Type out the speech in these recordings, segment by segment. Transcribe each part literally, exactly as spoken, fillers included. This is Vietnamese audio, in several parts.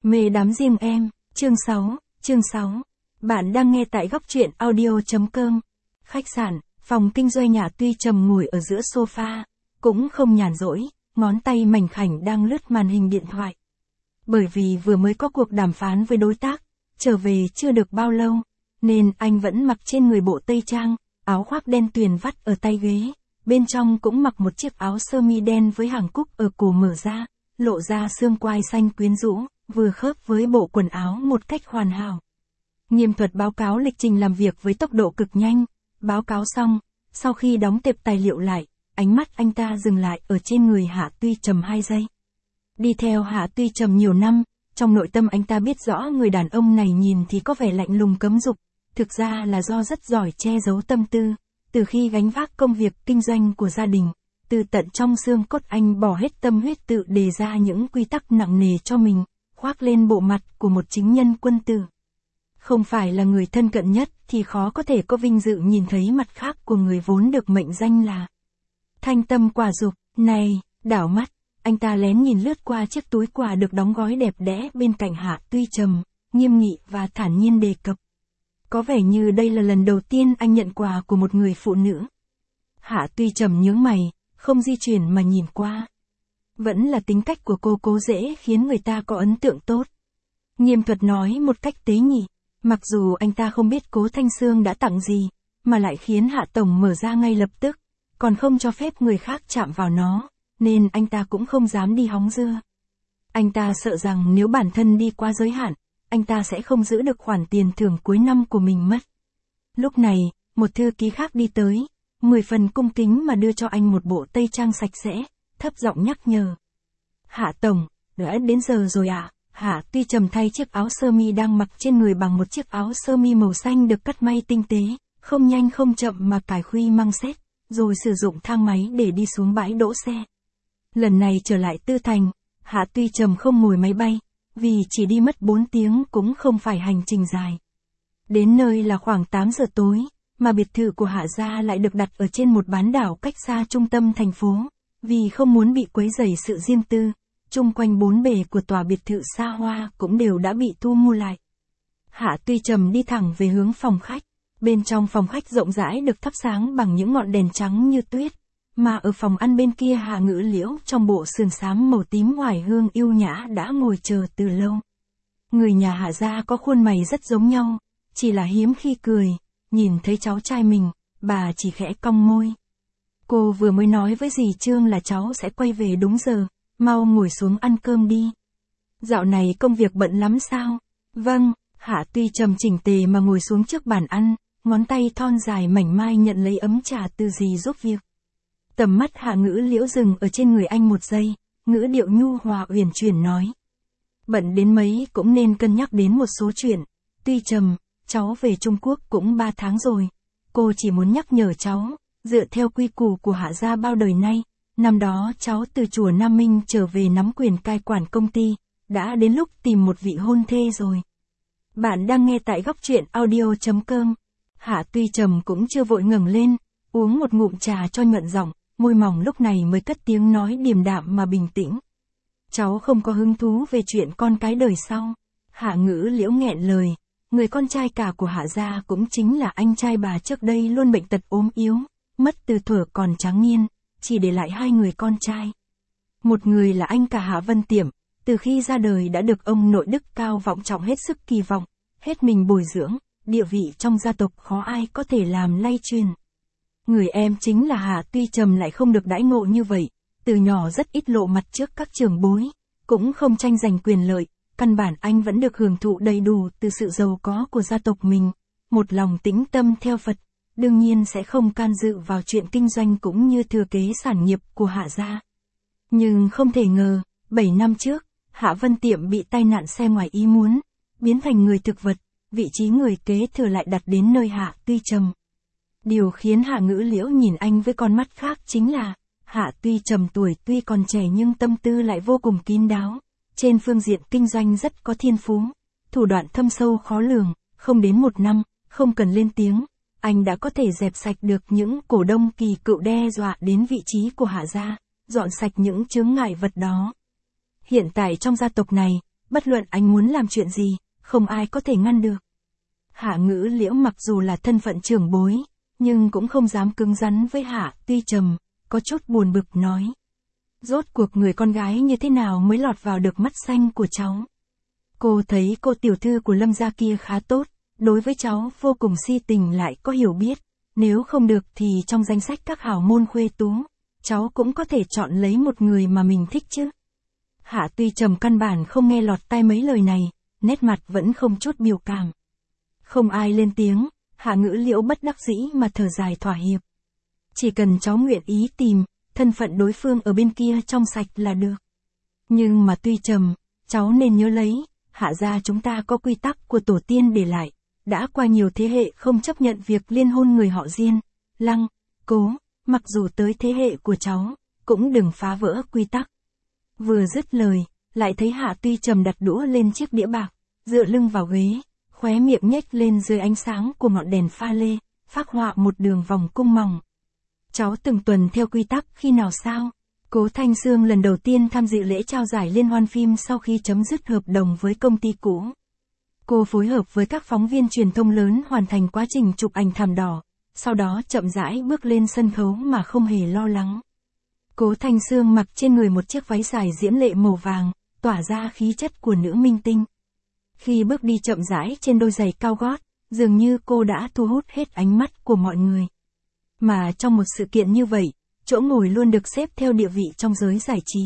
Mê đám riêng em, chương sáu, chương sáu. Bạn đang nghe tại góc truyện audio.com. Khách sạn, phòng kinh doanh nhà Tuy Trầm ngồi ở giữa sofa, cũng không nhàn rỗi, ngón tay mảnh khảnh đang lướt màn hình điện thoại. Bởi vì vừa mới có cuộc đàm phán với đối tác, trở về chưa được bao lâu, nên anh vẫn mặc trên người bộ tây trang, áo khoác đen tuyền vắt ở tay ghế, bên trong cũng mặc một chiếc áo sơ mi đen với hàng cúc ở cổ mở ra, lộ ra xương quai xanh quyến rũ, vừa khớp với bộ quần áo một cách hoàn hảo. Nghiêm thuật báo cáo lịch trình làm việc với tốc độ cực nhanh, báo cáo xong, sau khi đóng tệp tài liệu lại, ánh mắt anh ta dừng lại ở trên người Hạ Tuy Trầm hai giây. Đi theo Hạ Tuy Trầm nhiều năm, trong nội tâm anh ta biết rõ người đàn ông này nhìn thì có vẻ lạnh lùng cấm dục, thực ra là do rất giỏi che giấu tâm tư, từ khi gánh vác công việc kinh doanh của gia đình, từ tận trong xương cốt anh bỏ hết tâm huyết tự đề ra những quy tắc nặng nề cho mình, khoác lên bộ mặt của một chính nhân quân tử. Không phải là người thân cận nhất thì khó có thể có vinh dự nhìn thấy mặt khác của người vốn được mệnh danh là thanh tâm quả dục. Này, đảo mắt, anh ta lén nhìn lướt qua chiếc túi quà được đóng gói đẹp đẽ bên cạnh Hạ Tuy Trầm, nghiêm nghị và thản nhiên đề cập. Có vẻ như đây là lần đầu tiên anh nhận quà của một người phụ nữ. Hạ Tuy Trầm nhướng mày, không di chuyển mà nhìn qua. Vẫn là tính cách của cô cố dễ khiến người ta có ấn tượng tốt. Nghiêm thuật nói một cách tế nhị, mặc dù anh ta không biết Cố Thanh Sương đã tặng gì, mà lại khiến Hạ Tổng mở ra ngay lập tức, còn không cho phép người khác chạm vào nó, nên anh ta cũng không dám đi hóng dưa. Anh ta sợ rằng nếu bản thân đi qua giới hạn, anh ta sẽ không giữ được khoản tiền thưởng cuối năm của mình mất. Lúc này, một thư ký khác đi tới, mười phần cung kính mà đưa cho anh một bộ tây trang sạch sẽ, thấp giọng nhắc nhở. Hạ Tổng, đã đến giờ rồi ạ. À? Hạ Tuy Trầm thay chiếc áo sơ mi đang mặc trên người bằng một chiếc áo sơ mi màu xanh được cắt may tinh tế, không nhanh không chậm mà cài khuy măng xét, rồi sử dụng thang máy để đi xuống bãi đỗ xe. Lần này trở lại Tư Thành, Hạ Tuy Trầm không ngồi máy bay, vì chỉ đi mất bốn tiếng cũng không phải hành trình dài. Đến nơi là khoảng tám giờ tối, mà biệt thự của Hạ gia lại được đặt ở trên một bán đảo cách xa trung tâm thành phố, vì không muốn bị quấy rầy sự riêng tư. Chung quanh bốn bề của tòa biệt thự xa hoa cũng đều đã bị thu mua lại. Hạ Tuy Trầm đi thẳng về hướng phòng khách. Bên trong phòng khách rộng rãi được thắp sáng bằng những ngọn đèn trắng như tuyết, mà ở phòng ăn bên kia Hạ Ngữ Liễu trong bộ sườn xám màu tím hoài hương yêu nhã đã ngồi chờ từ lâu. Người nhà Hạ gia có khuôn mày rất giống nhau, chỉ là hiếm khi cười, nhìn thấy cháu trai mình, bà chỉ khẽ cong môi. Cô vừa mới nói với dì Trương là cháu sẽ quay về đúng giờ. Mau ngồi xuống ăn cơm đi. Dạo này công việc bận lắm sao? Vâng, Hạ Tuy Trầm chỉnh tề mà ngồi xuống trước bàn ăn, ngón tay thon dài mảnh mai nhận lấy ấm trà từ dì giúp việc. Tầm mắt Hạ Ngữ Liễu dừng ở trên người anh một giây, ngữ điệu nhu hòa uyển chuyển nói. Bận đến mấy cũng nên cân nhắc đến một số chuyện. Tuy Trầm, cháu về Trung Quốc cũng ba tháng rồi. Cô chỉ muốn nhắc nhở cháu, dựa theo quy củ của Hạ gia bao đời nay. Năm đó cháu từ chùa Nam Minh trở về nắm quyền cai quản công ty, đã đến lúc tìm một vị hôn thê rồi. Bạn đang nghe tại góc truyện audio.com. Hạ Tuy Trầm cũng chưa vội ngẩng lên, uống một ngụm trà cho nhuận giọng, môi mỏng lúc này mới cất tiếng nói điềm đạm mà bình tĩnh. Cháu không có hứng thú về chuyện con cái đời sau. Hạ Ngữ Liễu nghẹn lời, người con trai cả của Hạ gia cũng chính là anh trai bà trước đây luôn bệnh tật ốm yếu, mất từ thuở còn trắng niên. Chỉ để lại hai người con trai. Một người là anh cả Hạ Vân Tiệm, từ khi ra đời đã được ông nội đức cao vọng trọng hết sức kỳ vọng, hết mình bồi dưỡng, địa vị trong gia tộc khó ai có thể làm lay truyền. Người em chính là Hạ Tuy Trầm lại không được đãi ngộ như vậy, từ nhỏ rất ít lộ mặt trước các trưởng bối, cũng không tranh giành quyền lợi, căn bản anh vẫn được hưởng thụ đầy đủ từ sự giàu có của gia tộc mình, một lòng tĩnh tâm theo Phật. Đương nhiên sẽ không can dự vào chuyện kinh doanh cũng như thừa kế sản nghiệp của Hạ gia. Nhưng không thể ngờ, bảy năm trước, Hạ Vân Tiệm bị tai nạn xe ngoài ý muốn, biến thành người thực vật, vị trí người kế thừa lại đặt đến nơi Hạ Tuy Trầm. Điều khiến Hạ Ngữ Liễu nhìn anh với con mắt khác chính là, Hạ Tuy Trầm tuổi tuy còn trẻ nhưng tâm tư lại vô cùng kín đáo, trên phương diện kinh doanh rất có thiên phú, thủ đoạn thâm sâu khó lường, không đến một năm, không cần lên tiếng. Anh đã có thể dẹp sạch được những cổ đông kỳ cựu đe dọa đến vị trí của Hạ gia, dọn sạch những chướng ngại vật đó. Hiện tại trong gia tộc này, bất luận anh muốn làm chuyện gì, không ai có thể ngăn được. Hạ Ngữ Liễu mặc dù là thân phận trưởng bối, nhưng cũng không dám cứng rắn với Hạ Tuy Trầm, có chút buồn bực nói. Rốt cuộc người con gái như thế nào mới lọt vào được mắt xanh của cháu. Cô thấy cô tiểu thư của Lâm gia kia khá tốt, đối với cháu vô cùng si tình lại có hiểu biết, nếu không được thì trong danh sách các hảo môn khuê tú, cháu cũng có thể chọn lấy một người mà mình thích chứ. Hạ Tuy Trầm căn bản không nghe lọt tai mấy lời này, nét mặt vẫn không chút biểu cảm. Không ai lên tiếng, Hạ Ngữ Liễu bất đắc dĩ mà thở dài thỏa hiệp. Chỉ cần cháu nguyện ý tìm, thân phận đối phương ở bên kia trong sạch là được. Nhưng mà Tuy Trầm, cháu nên nhớ lấy, Hạ gia chúng ta có quy tắc của tổ tiên để lại, đã qua nhiều thế hệ không chấp nhận việc liên hôn người họ Diên, Lăng, Cố, mặc dù tới thế hệ của cháu, cũng đừng phá vỡ quy tắc. Vừa dứt lời, lại thấy Hạ Tuy Trầm đặt đũa lên chiếc đĩa bạc, dựa lưng vào ghế, khóe miệng nhếch lên dưới ánh sáng của ngọn đèn pha lê, phác họa một đường vòng cung mỏng. Cháu từng tuần theo quy tắc khi nào sao? Cố Thanh Sương lần đầu tiên tham dự lễ trao giải liên hoan phim sau khi chấm dứt hợp đồng với công ty cũ. Cô phối hợp với các phóng viên truyền thông lớn hoàn thành quá trình chụp ảnh thảm đỏ, sau đó chậm rãi bước lên sân khấu mà không hề lo lắng. Cố Thanh Sương mặc trên người một chiếc váy dài diễm lệ màu vàng, tỏa ra khí chất của nữ minh tinh. Khi bước đi chậm rãi trên đôi giày cao gót, dường như cô đã thu hút hết ánh mắt của mọi người. Mà trong một sự kiện như vậy, chỗ ngồi luôn được xếp theo địa vị trong giới giải trí.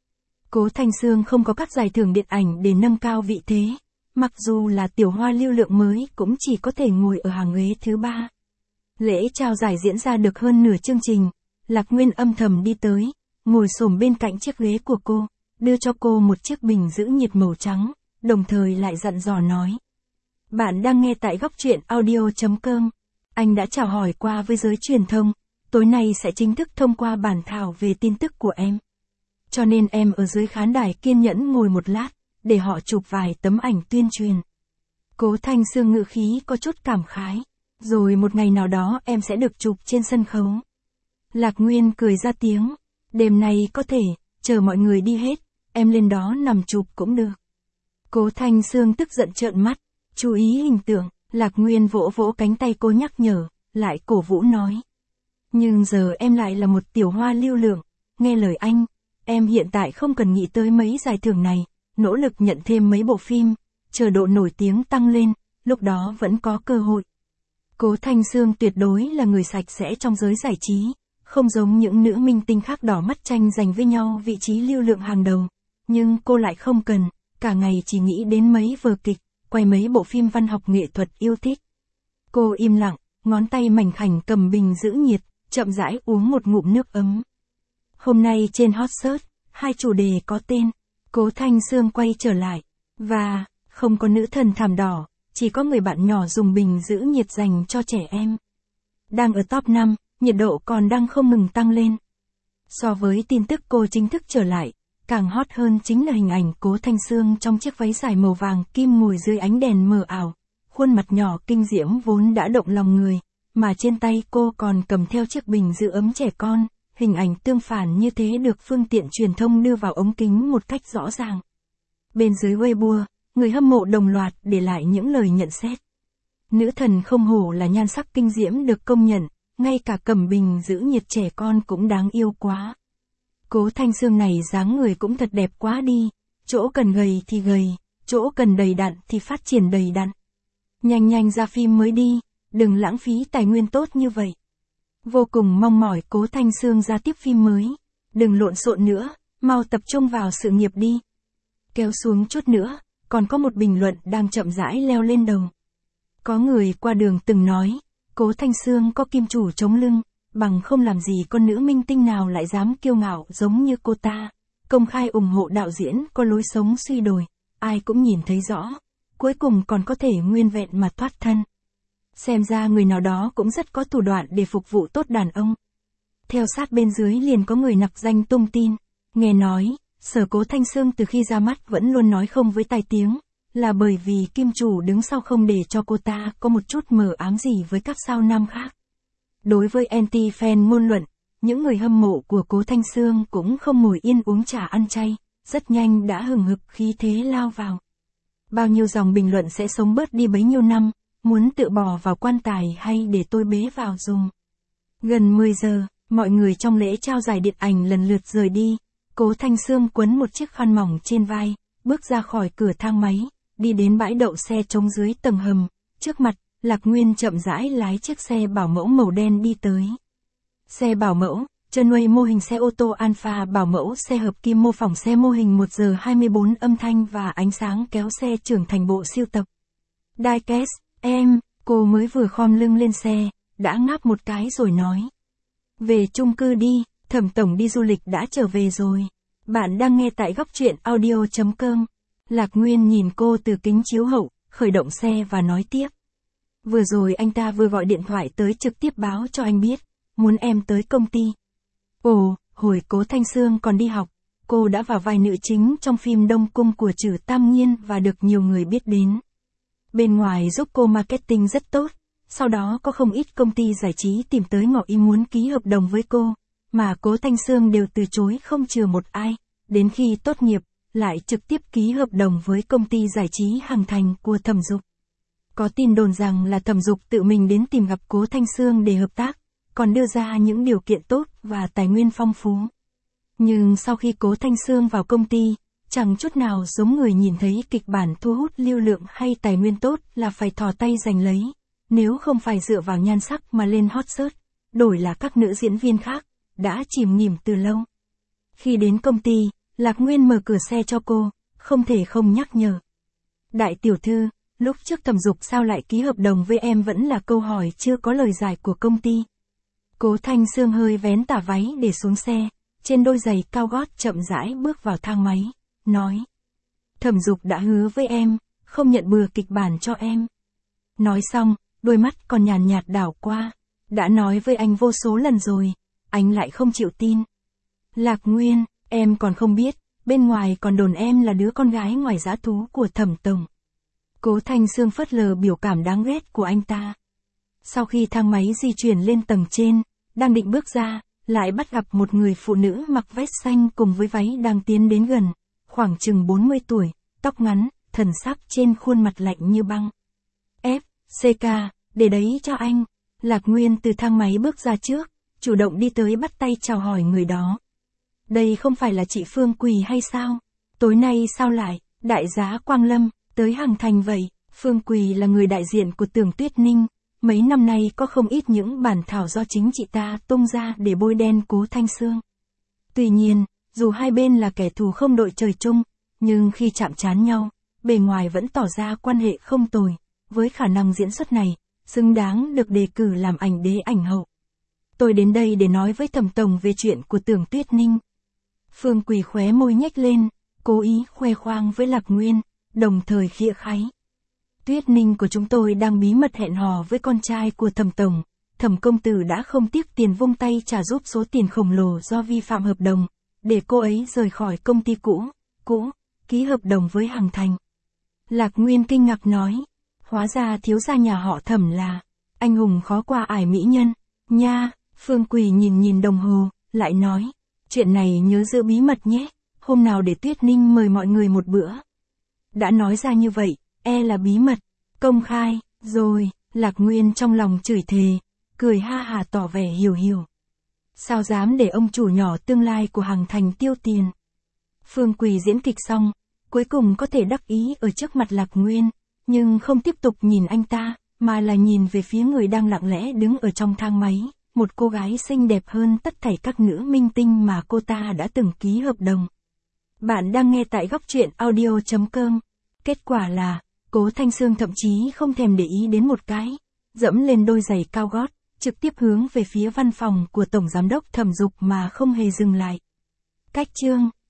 Cố Thanh Sương không có các giải thưởng điện ảnh để nâng cao vị thế, mặc dù là tiểu hoa lưu lượng mới cũng chỉ có thể ngồi ở hàng ghế thứ ba. Lễ trao giải diễn ra được hơn nửa chương trình, Lạc Nguyên âm thầm đi tới, ngồi xổm bên cạnh chiếc ghế của cô, đưa cho cô một chiếc bình giữ nhiệt màu trắng, đồng thời lại dặn dò nói. Bạn đang nghe tại góc truyện audio chấm com. Anh đã chào hỏi qua với giới truyền thông, tối nay sẽ chính thức thông qua bản thảo về tin tức của em. Cho nên em ở dưới khán đài kiên nhẫn ngồi một lát, để họ chụp vài tấm ảnh tuyên truyền. Cố Thanh Sương ngữ khí có chút cảm khái, rồi một ngày nào đó em sẽ được chụp trên sân khấu. Lạc Nguyên cười ra tiếng, đêm nay có thể, chờ mọi người đi hết, em lên đó nằm chụp cũng được. Cố Thanh Sương tức giận trợn mắt, chú ý hình tượng, Lạc Nguyên vỗ vỗ cánh tay cô nhắc nhở, lại cổ vũ nói. Nhưng giờ em lại là một tiểu hoa lưu lượng, nghe lời anh, em hiện tại không cần nghĩ tới mấy giải thưởng này, nỗ lực nhận thêm mấy bộ phim, chờ độ nổi tiếng tăng lên, lúc đó vẫn có cơ hội. Cố Thanh Sương tuyệt đối là người sạch sẽ trong giới giải trí, không giống những nữ minh tinh khác đỏ mắt tranh giành với nhau vị trí lưu lượng hàng đầu, nhưng cô lại không cần, cả ngày chỉ nghĩ đến mấy vở kịch, quay mấy bộ phim văn học nghệ thuật yêu thích. Cô im lặng, ngón tay mảnh khảnh cầm bình giữ nhiệt, chậm rãi uống một ngụm nước ấm. Hôm nay trên hot search, hai chủ đề có tên, Cố Thanh Sương quay trở lại, và, không có nữ thần thảm đỏ, chỉ có người bạn nhỏ dùng bình giữ nhiệt dành cho trẻ em. Đang ở top năm, nhiệt độ còn đang không ngừng tăng lên. So với tin tức cô chính thức trở lại, càng hot hơn chính là hình ảnh Cố Thanh Sương trong chiếc váy dài màu vàng kim ngồi dưới ánh đèn mờ ảo, khuôn mặt nhỏ kinh diễm vốn đã động lòng người, mà trên tay cô còn cầm theo chiếc bình giữ ấm trẻ con, hình ảnh tương phản như thế được phương tiện truyền thông đưa vào ống kính một cách rõ ràng. Bên dưới Weibo, người hâm mộ đồng loạt để lại những lời nhận xét. Nữ thần không hổ là nhan sắc kinh diễm được công nhận, ngay cả cầm bình giữ nhiệt trẻ con cũng đáng yêu quá. Cố Thanh Sương này dáng người cũng thật đẹp quá đi, chỗ cần gầy thì gầy, chỗ cần đầy đặn thì phát triển đầy đặn. Nhanh nhanh ra phim mới đi, đừng lãng phí tài nguyên tốt như vậy. Vô cùng mong mỏi Cố Thanh Sương ra tiếp phim mới, đừng lộn xộn nữa, mau tập trung vào sự nghiệp đi. Kéo xuống chút nữa, còn có một bình luận đang chậm rãi leo lên đầu. Có người qua đường từng nói, Cố Thanh Sương có kim chủ chống lưng, bằng không làm gì con nữ minh tinh nào lại dám kiêu ngạo giống như cô ta, công khai ủng hộ đạo diễn có lối sống suy đồi, ai cũng nhìn thấy rõ, cuối cùng còn có thể nguyên vẹn mà thoát thân. Xem ra người nào đó cũng rất có thủ đoạn để phục vụ tốt đàn ông. Theo sát bên dưới liền có người nặc danh tung tin, nghe nói, Sở Cố Thanh Sương từ khi ra mắt vẫn luôn nói không với tai tiếng, là bởi vì kim chủ đứng sau không để cho cô ta có một chút mờ ám gì với các sao nam khác. Đối với anti-fan ngôn luận, những người hâm mộ của Cố Thanh Sương cũng không ngồi yên uống trà ăn chay, rất nhanh đã hừng hực khí thế lao vào. Bao nhiêu dòng bình luận sẽ sống bớt đi bấy nhiêu năm, muốn tự bỏ vào quan tài hay để tôi bế vào dùng. Gần mười giờ, mọi người trong lễ trao giải điện ảnh lần lượt rời đi. Cố Thanh Sương quấn một chiếc khăn mỏng trên vai, bước ra khỏi cửa thang máy, đi đến bãi đậu xe trống dưới tầng hầm. Trước mặt, Lạc Nguyên chậm rãi lái chiếc xe bảo mẫu màu đen đi tới. Xe bảo mẫu, Trunway mô hình xe ô tô Alpha bảo mẫu xe hợp kim mô phỏng xe mô hình một giờ hai mươi bốn âm thanh và ánh sáng kéo xe trưởng thành bộ siêu tập. Diecast, em, cô mới vừa khom lưng lên xe, đã ngáp một cái rồi nói. Về chung cư đi, Thẩm tổng đi du lịch đã trở về rồi. Bạn đang nghe tại góc truyện audio chấm com. Lạc Nguyên nhìn cô từ kính chiếu hậu, khởi động xe và nói tiếp. Vừa rồi anh ta vừa gọi điện thoại tới trực tiếp báo cho anh biết, muốn em tới công ty. Ồ, hồi Cố Thanh Sương còn đi học, cô đã vào vai nữ chính trong phim Đông Cung của Trử Tam Nghiên và được nhiều người biết đến. Bên ngoài giúp cô marketing rất tốt, sau đó có không ít công ty giải trí tìm tới ngỏ ý muốn ký hợp đồng với cô, mà Cố Thanh Sương đều từ chối không chừa một ai, đến khi tốt nghiệp, lại trực tiếp ký hợp đồng với công ty giải trí Hằng Thành của Thẩm Dục. Có tin đồn rằng là Thẩm Dục tự mình đến tìm gặp Cố Thanh Sương để hợp tác, còn đưa ra những điều kiện tốt và tài nguyên phong phú. Nhưng sau khi Cố Thanh Sương vào công ty, chẳng chút nào giống người nhìn thấy kịch bản thu hút lưu lượng hay tài nguyên tốt là phải thò tay giành lấy, nếu không phải dựa vào nhan sắc mà lên hot search, đổi là các nữ diễn viên khác, đã chìm nghỉm từ lâu. Khi đến công ty, Lạc Nguyên mở cửa xe cho cô, không thể không nhắc nhở. Đại tiểu thư, lúc trước Thẩm Dục sao lại ký hợp đồng với em vẫn là câu hỏi chưa có lời giải của công ty. Cố Thanh Sương hơi vén tà váy để xuống xe, trên đôi giày cao gót chậm rãi bước vào thang máy, nói. Thẩm Dục đã hứa với em, không nhận bừa kịch bản cho em. Nói xong, đôi mắt còn nhàn nhạt đảo qua, đã nói với anh vô số lần rồi, anh lại không chịu tin. Lạc Nguyên, em còn không biết, bên ngoài còn đồn em là đứa con gái ngoài dã thú của Thẩm tổng. Cố Thanh Sương phớt lờ biểu cảm đáng ghét của anh ta. Sau khi thang máy di chuyển lên tầng trên, đang định bước ra, lại bắt gặp một người phụ nữ mặc vest xanh cùng với váy đang tiến đến gần, khoảng chừng bốn mươi tuổi, tóc ngắn, thần sắc trên khuôn mặt lạnh như băng. F, xê ca, để đấy cho anh. Lạc Nguyên từ thang máy bước ra trước, chủ động đi tới bắt tay chào hỏi người đó. Đây không phải là chị Phương Quỳ hay sao? Tối nay sao lại, đại giá Quang Lâm, tới Hằng Thành vậy? Phương Quỳ là người đại diện của Tưởng Tuyết Ninh. Mấy năm nay có không ít những bản thảo do chính chị ta tung ra để bôi đen Cố Thanh Sương. Tuy nhiên, dù hai bên là kẻ thù không đội trời chung, nhưng khi chạm trán nhau, bề ngoài vẫn tỏ ra quan hệ không tồi. Với khả năng diễn xuất này, xứng đáng được đề cử làm ảnh đế ảnh hậu. Tôi đến đây để nói với Thẩm tổng về chuyện của Tưởng Tuyết Ninh. Phương Quỳ khóe môi nhếch lên, cố ý khoe khoang với Lạc Nguyên, đồng thời khịa kháy. Tuyết Ninh của chúng tôi đang bí mật hẹn hò với con trai của Thẩm tổng. Thẩm công tử đã không tiếc tiền vung tay trả giúp số tiền khổng lồ do vi phạm hợp đồng, để cô ấy rời khỏi công ty cũ, cũ, ký hợp đồng với Hằng Thành. Lạc Nguyên kinh ngạc nói, hóa ra thiếu gia nhà họ Thẩm là anh hùng khó qua ải mỹ nhân, nha. Phương Quỳ nhìn nhìn đồng hồ, lại nói, chuyện này nhớ giữ bí mật nhé, hôm nào để Tuyết Ninh mời mọi người một bữa. Đã nói ra như vậy, e là bí mật, công khai, rồi. Lạc Nguyên trong lòng chửi thề, cười ha hà tỏ vẻ hiểu hiểu. Sao dám để ông chủ nhỏ tương lai của Hằng Thành tiêu tiền. Phương Quỳ diễn kịch xong, cuối cùng có thể đắc ý ở trước mặt Lạc Nguyên, nhưng không tiếp tục nhìn anh ta, mà là nhìn về phía người đang lặng lẽ đứng ở trong thang máy, một cô gái xinh đẹp hơn tất thảy các nữ minh tinh mà cô ta đã từng ký hợp đồng. Bạn đang nghe tại góc truyện audio chấm com. Kết quả là, Cố Thanh Sương thậm chí không thèm để ý đến một cái, dẫm lên đôi giày cao gót, trực tiếp hướng về phía văn phòng của Tổng Giám đốc Thẩm Dục mà không hề dừng lại. Cách chương